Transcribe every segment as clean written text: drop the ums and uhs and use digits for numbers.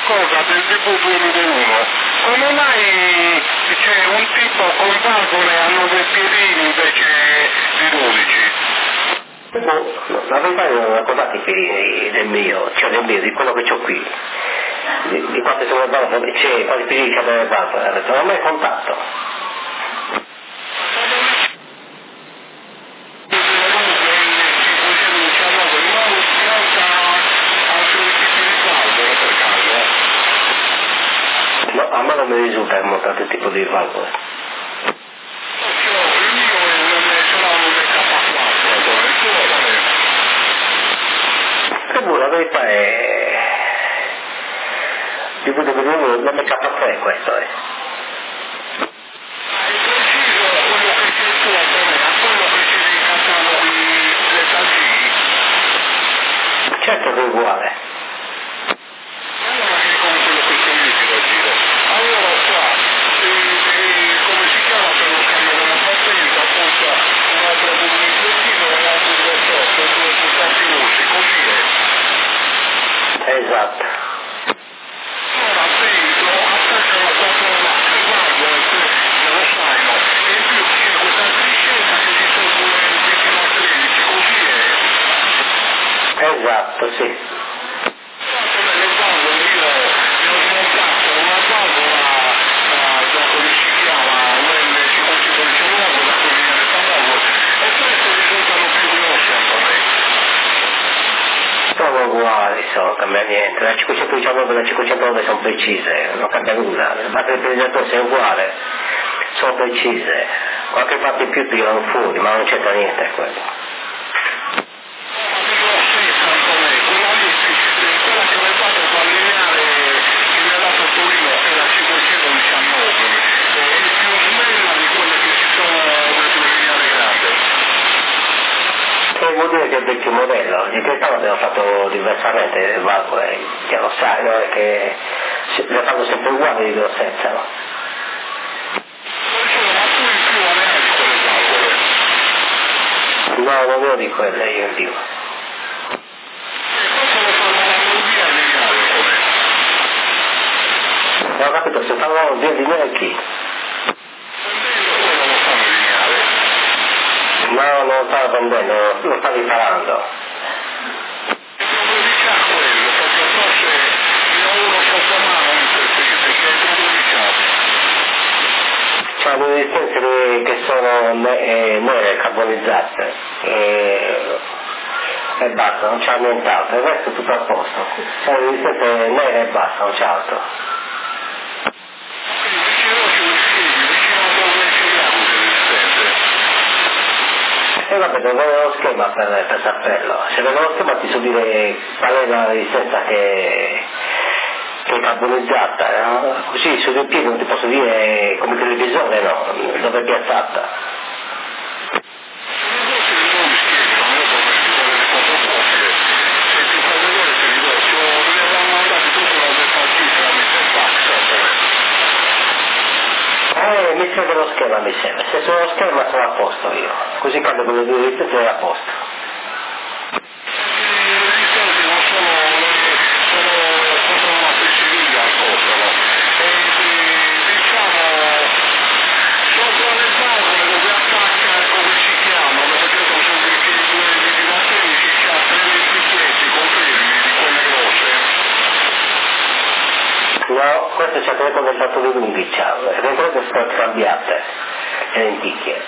cosa del DV291. Come mai c'è un tipo con valvole a 9 piedini invece di 12? La verità è che non ho contato i piedini del mio, di quello che ho qui. Di quante sono le valvole, quanti piedini c'è delle valvole, non ho mai contato. No, a me non mi risulta che montato il tipo di valvole. Il mio ce l'ha un K4, Che buona, la verità è... Di cui devo dire l'MK3 questo è. Hai preciso quello che c'è sopra me, a quello che ci ricattano le tagine? Certo che è uguale. Allora che con quello che c'è io ti giro. Allora qua, come si chiama per lo scambio della patente, appunto un altro pubblichettino e un altro 28, due pulsanti rossi, così è. Esatto. Ora dentro attaccano 4 valvole dello zaino e in più c'è questa striscetta che ci sono fino a 13, così è. Esatto, sì. Le valvole io ne ho smontato una valvola da come si chiama UL519 da cui viene l'etanolo e queste risultano più grosse a me. Sono uguali, non cambia niente. La 519 e la 509 sono precise, non cambia nulla. Il batterio sia uguale, sono precise. Qualche parte in più tirano fuori, ma non c'entra niente quello. Quella che mi fate per lineare che mi ha dato Torino è la 519 è più snella di quelle che ci sono nel lineare grande. Vuol dire che è il vecchio modello, di quest'anno abbiamo fatto diversamente le valvole, che lo sai, no? È che le fanno sempre uguali di grossezza, no? Ma tu in più ne hai di quelle valvole? No, non ne ho di quelle io in più. Non ho capito, se fanno via di me chi? No, non lo stavo vendendo, lo sto riparando. C'è due resistenze che sono nere, carbonizzate e basta, non c'è nient'altro, il resto è tutto a posto. C'è resistenze nere e basta, non c'è altro. E vabbè, devo avere lo schema per saperlo. Se vedo lo schema ti so dire qual è la resistenza che è carbonizzata, no? Così su due piedi non ti posso dire come televisore, no? Dove è piazzata. Mi serve lo schema, mi serve. Se sono lo schema sono a posto io. Così quando quello di resistenza è a posto. No, questo c'è tre come fatto di lunghi, le cose sono cambiate, le lenticchie.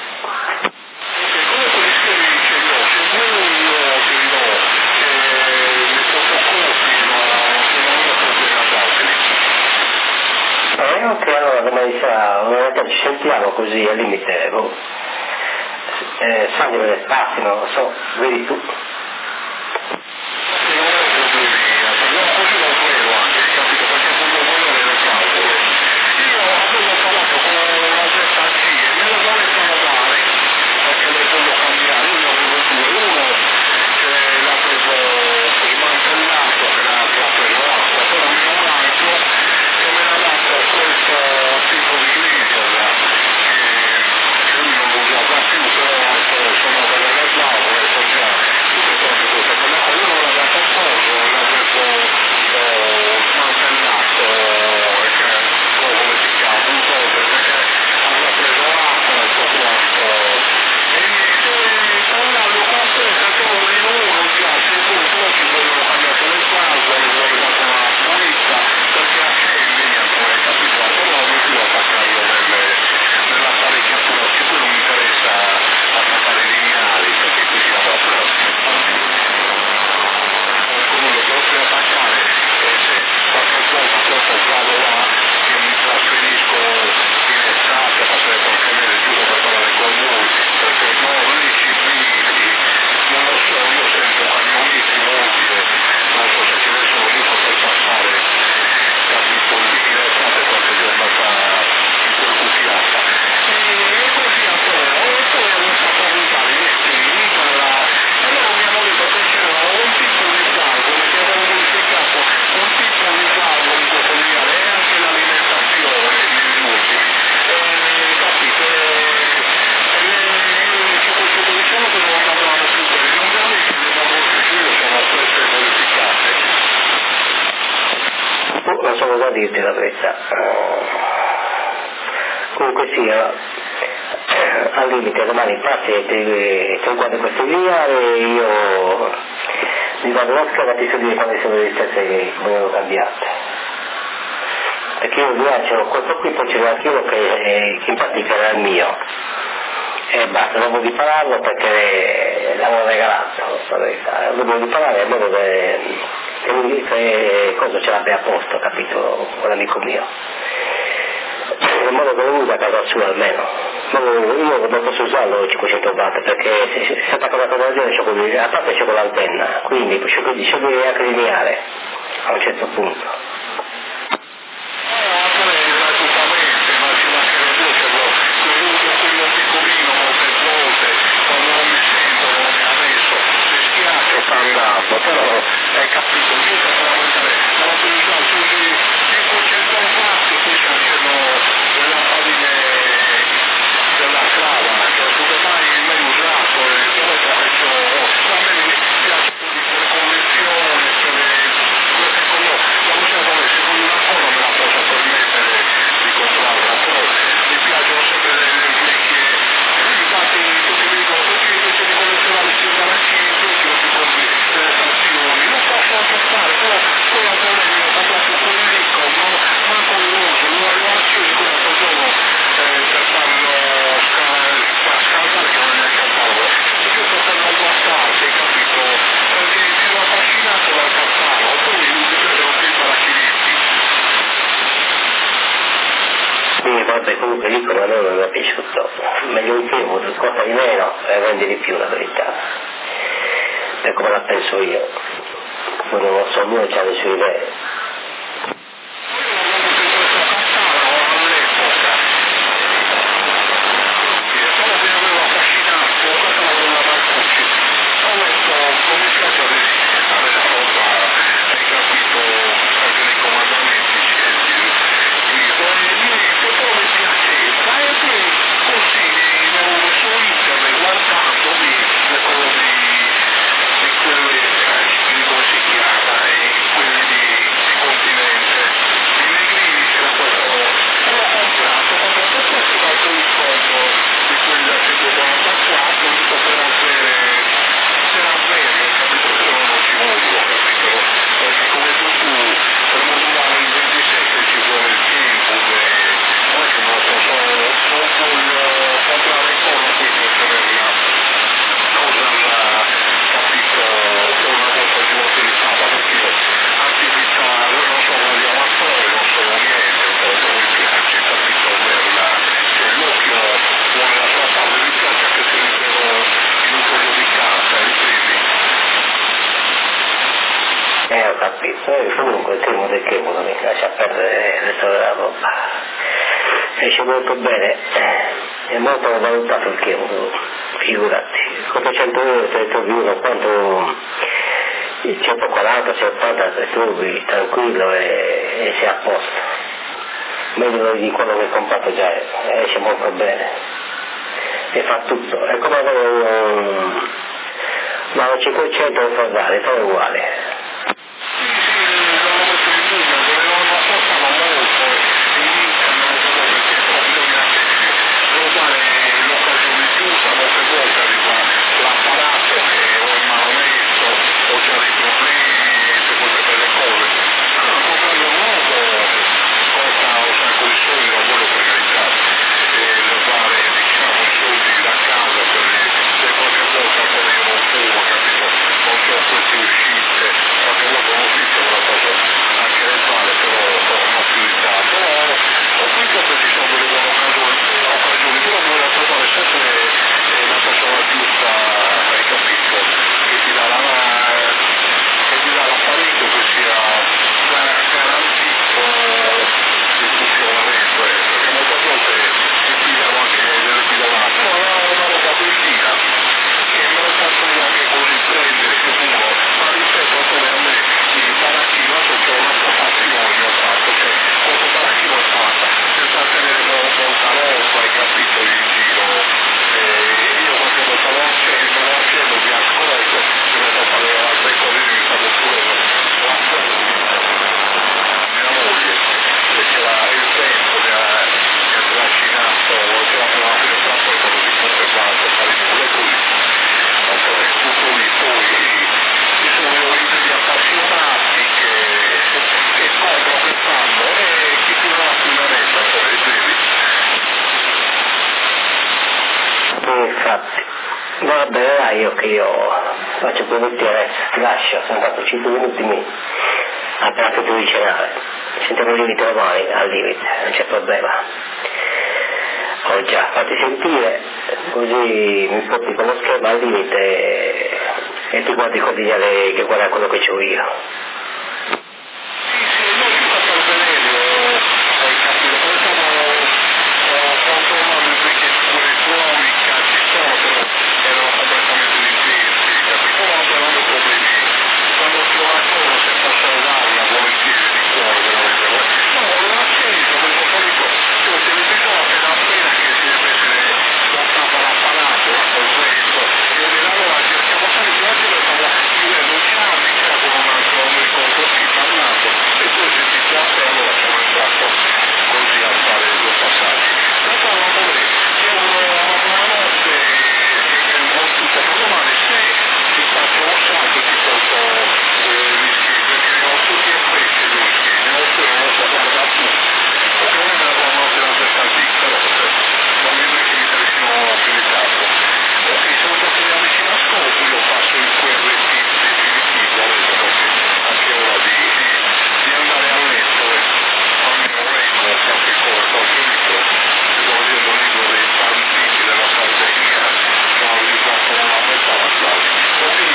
Ok, allora domani sarà, una ci sentiamo così al limite, Sandro delle spazi, non lo so, vedi tu. da dirti la verità. Comunque sia, al limite domani passi e ti guardi questo lineare, io mi vado una scheda e ti so dire quali sono le distanze che vengono cambiate. Perché io c'ho questo qui, poi ce l'ho anche io che in pratica era il mio. E basta, non voglio parlarlo perché l'avevo regalato, la verità. Non voglio parlare in modo che cosa ce l'abbia a posto, capito, quell'amico mio. In modo che lo usa a casa sua almeno. Io non posso usarlo 500 watt perché se attacca una televisione a parte c'è con l'antenna, quindi scegli anche lineare a un certo punto. Però hai capito, io per aumentare la velocità sui 500 watt, poi c'erano le lampadine della strada che non so mai usato e dove faccio, a me mi piace quelle convenzioni, quelle che la luce come se non una cosa me la posso permettere di comprarla, però mi piacciono sempre le vecchie, infatti tutti mi dicono perché invece di collezionare il cigaracino tutti lo si compri delle stazioni, non posso accettare, però poi a me mi ho comprato un ricco, manco lo uso, lo acceso qui l'altro giorno per farlo scaldare che non è neanche a farlo, io sto per non guardare, hai capito? Perché ero affascinato dal cattaro, poi mi preso anche i parachinetti. Sì, vabbè, comunque dicono a noi non mi è piaciuto, meglio un film, costa di meno e vende di più la verità, per come la penso io, poi non lo so, ognuno ha le sue idee. Ho capito, comunque temo del che non mi lascia perdere il resto della roba. Esce molto bene, è molto valutato il chemo, figurati, con 100 euro te ne trovi uno, quanto 140, 180 te trovi tranquillo e sei a posto. Meglio di quello che ho comprato già, esce molto bene e fa tutto, è come avere un 500 fondale, è uguale. Queste uscite io che io faccio 2 minuti adesso, ti lascio, sono andato 5 minuti appena finito di cenare, sentiamo il limite domani, al limite, non c'è problema. Ho già fatti sentire, così mi porti con lo schermo al limite e ti guardi con dignare che guarda quello che c'ho io.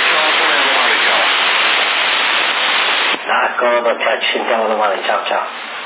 D'accordo, ci sentiamo domani, ciao ciao.